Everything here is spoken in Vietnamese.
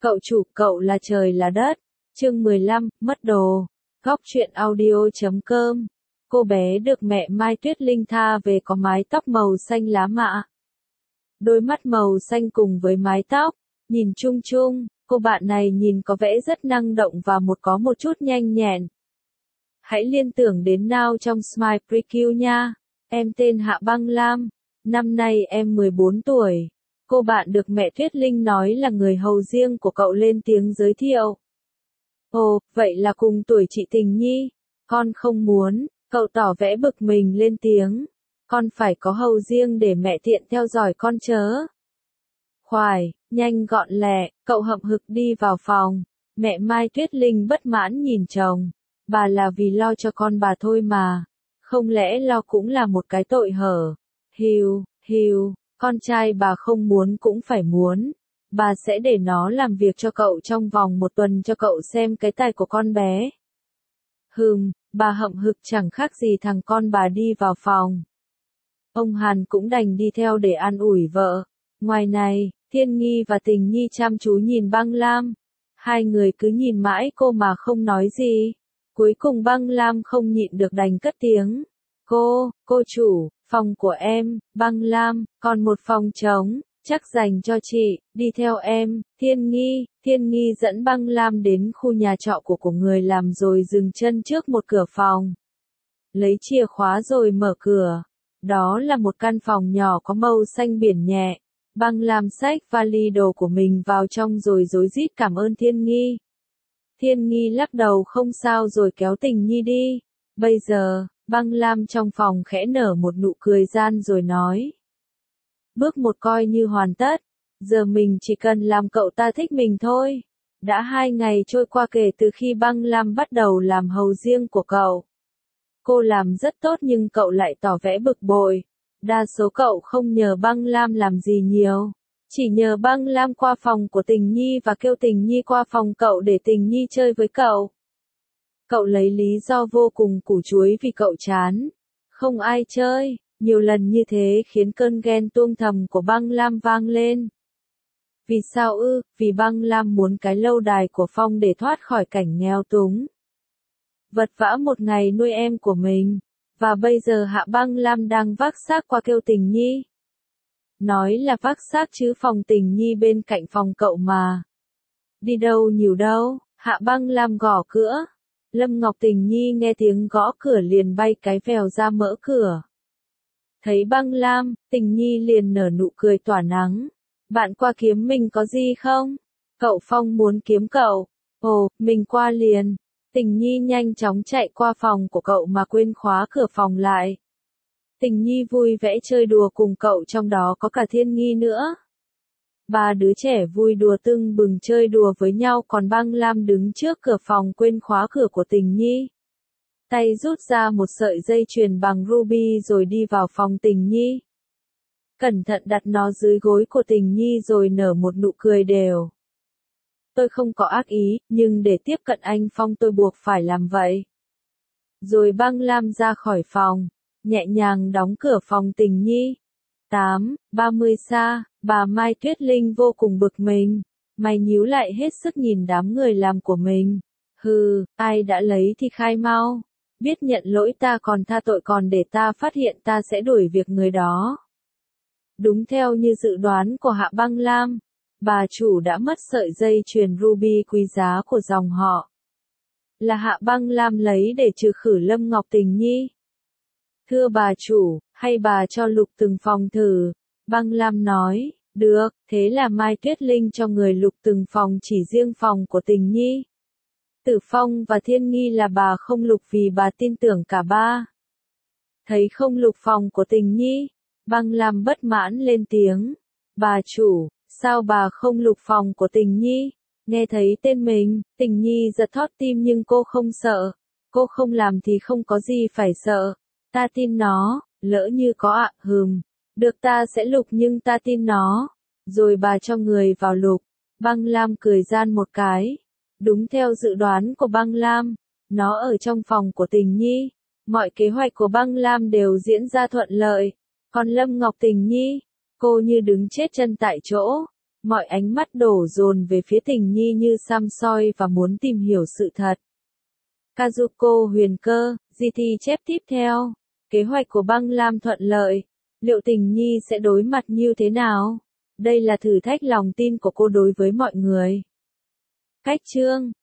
Cậu chủ, cậu là trời là đất. Chương 15, mất đồ. Góc truyện audio.com. Cô bé được mẹ Mai Tuyết Linh tha về có mái tóc màu xanh lá mạ. Đôi mắt màu xanh cùng với mái tóc, nhìn chung chung, cô bạn này nhìn có vẻ rất năng động và có một chút nhanh nhẹn. Hãy liên tưởng đến Now trong Smile Precue nha. Em tên Hạ Băng Lam, năm nay em 14 tuổi. Cô bạn được mẹ Tuyết Linh nói là người hầu riêng của cậu lên tiếng giới thiệu. Ồ, vậy là cùng tuổi chị Tình Nhi. Con không muốn, cậu tỏ vẻ bực mình lên tiếng. Con phải có hầu riêng để mẹ tiện theo dõi con chớ. Khoài, nhanh gọn lẹ, cậu hậm hực đi vào phòng. Mẹ Mai Tuyết Linh bất mãn nhìn chồng. Bà là vì lo cho con bà thôi mà. Không lẽ lo cũng là một cái tội hở? Hiu, con trai bà không muốn cũng phải muốn. Bà sẽ để nó làm việc cho cậu trong vòng 1 tuần cho cậu xem cái tài của con bé. Bà hậm hực chẳng khác gì thằng con bà đi vào phòng. Ông Hàn cũng đành đi theo để an ủi vợ. Ngoài này, Thiên Nghi và Tình Nhi chăm chú nhìn Băng Lam. Hai người cứ nhìn mãi cô mà không nói gì. Cuối cùng Băng Lam không nhịn được đành cất tiếng. Cô chủ, phòng của em, Băng Lam, còn một phòng trống, chắc dành cho chị, đi theo em. Thiên Nghi dẫn Băng Lam đến khu nhà trọ của người làm rồi dừng chân trước một cửa phòng. Lấy chìa khóa rồi mở cửa. Đó là một căn phòng nhỏ có màu xanh biển nhẹ. Băng Lam xách vali đồ của mình vào trong rồi rối rít cảm ơn Thiên Nghi. Thiên Nghi lắc đầu không sao rồi kéo Tình Nhi đi. Bây giờ, Băng Lam trong phòng khẽ nở một nụ cười gian rồi nói. Bước 1 coi như hoàn tất. Giờ mình chỉ cần làm cậu ta thích mình thôi. Đã 2 ngày trôi qua kể từ khi Băng Lam bắt đầu làm hầu riêng của cậu. Cô làm rất tốt nhưng cậu lại tỏ vẻ bực bội. Đa số cậu không nhờ Băng Lam làm gì nhiều. Chỉ nhờ Băng Lam qua phòng của Tình Nhi và kêu Tình Nhi qua phòng cậu để Tình Nhi chơi với cậu. Cậu lấy lý do vô cùng củ chuối vì cậu chán. Không ai chơi. Nhiều lần như thế khiến cơn ghen tuông thầm của Băng Lam vang lên. Vì sao ư? Vì Băng Lam muốn cái lâu đài của Phong để thoát khỏi cảnh nghèo túng. Vật vã một ngày nuôi em của mình. Và bây giờ Hạ Băng Lam đang vác xác qua kêu Tình Nhi. Nói là vác xác chứ phòng Tình Nhi bên cạnh phòng cậu mà. Đi đâu nhiều đâu, Hạ Băng Lam gõ cửa. Lâm Ngọc Tình Nhi nghe tiếng gõ cửa liền bay cái vèo ra mở cửa. Thấy Băng Lam, Tình Nhi liền nở nụ cười tỏa nắng. Bạn qua kiếm mình có gì không? Cậu Phong muốn kiếm cậu. Ồ, mình qua liền. Tình Nhi nhanh chóng chạy qua phòng của cậu mà quên khóa cửa phòng lại. Tình Nhi vui vẻ chơi đùa cùng cậu, trong đó có cả Thiên Nghi nữa. 3 đứa trẻ vui đùa tưng bừng chơi đùa với nhau, còn Băng Lam đứng trước cửa phòng quên khóa cửa của Tình Nhi. Tay rút ra một sợi dây chuyền bằng ruby rồi đi vào phòng Tình Nhi. Cẩn thận đặt nó dưới gối của Tình Nhi rồi nở một nụ cười đều. Tôi không có ác ý, nhưng để tiếp cận anh Phong tôi buộc phải làm vậy. Rồi Băng Lam ra khỏi phòng, nhẹ nhàng đóng cửa phòng Tình Nhi. 8:30 xa, bà Mai Tuyết Linh vô cùng bực mình. Mày nhíu lại hết sức nhìn đám người làm của mình. Ai đã lấy thì khai mau. Biết nhận lỗi ta còn tha tội, còn để ta phát hiện ta sẽ đuổi việc người đó. Đúng theo như dự đoán của Hạ Băng Lam, bà chủ đã mất sợi dây chuyền ruby quý giá của dòng họ. Là Hạ Băng Lam lấy để trừ khử Lâm Ngọc Tình Nhi. Thưa bà chủ, hay bà cho lục từng phòng thử? Băng Lam nói, được, thế là Mai Tuyết Linh cho người lục từng phòng, chỉ riêng phòng của Tình Nhi. Tử Phong và Thiên Nghi là bà không lục vì bà tin tưởng cả ba. Thấy không lục phòng của Tình Nhi, Băng Lam bất mãn lên tiếng. Bà chủ, sao bà không lục phòng của Tình Nhi? Nghe thấy tên mình, Tình Nhi giật thót tim nhưng cô không sợ. Cô không làm thì không có gì phải sợ. Ta tin nó, lỡ như có ạ, được ta sẽ lục nhưng ta tin nó. Rồi bà cho người vào lục. Băng Lam cười gian một cái. Đúng theo dự đoán của Băng Lam, nó ở trong phòng của Tình Nhi. Mọi kế hoạch của Băng Lam đều diễn ra thuận lợi. Còn Lâm Ngọc Tình Nhi, cô như đứng chết chân tại chỗ. Mọi ánh mắt đổ dồn về phía tình nhi như xăm soi và muốn tìm hiểu sự thật. Kazuko Huyền Cơ, GT chép tiếp theo. Kế hoạch của băng lam thuận lợi. Liệu tình nhi sẽ đối mặt như thế nào? Đây là thử thách lòng tin của cô đối với mọi người. Cách chương